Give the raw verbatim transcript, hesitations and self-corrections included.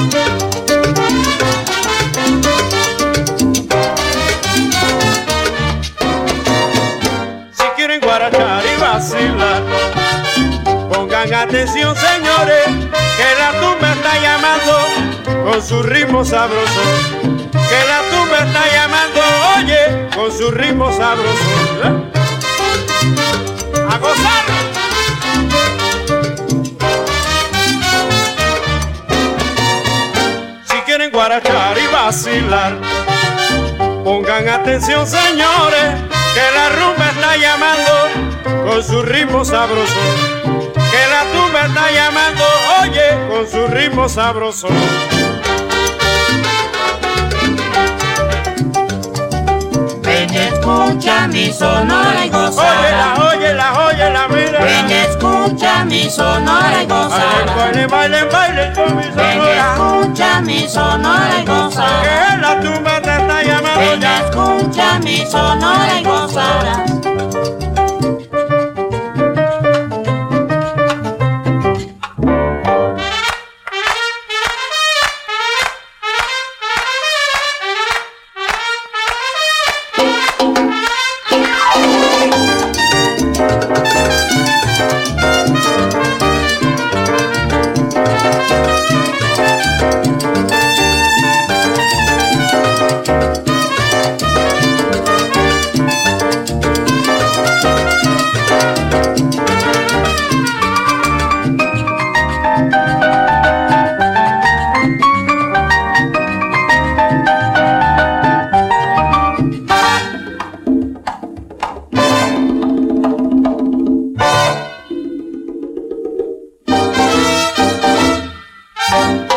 Si quieren guarachar y vacilar, pongan atención, señores, que la tumba está llamando con su ritmo sabroso. Que la tumba está llamando, oye, con su ritmo sabroso. ¿Eh? ¡A gozar! Si quieren guarachar y vacilar, pongan atención, señores, que la rumba está llamando con su ritmo sabroso. Que la tumba está llamando, oye, con su ritmo sabroso. Ven, escucha mi sonora y gozada. Óyela, óyela, óyela, mira. Ven, escucha mi sonora y gozada. Baile, baile, baile con mi Ven, sonora. escucha mi sonora y gozada. Que la tumba te está llamando Ven, ya. escucha mi sonora y gozada. Thank you.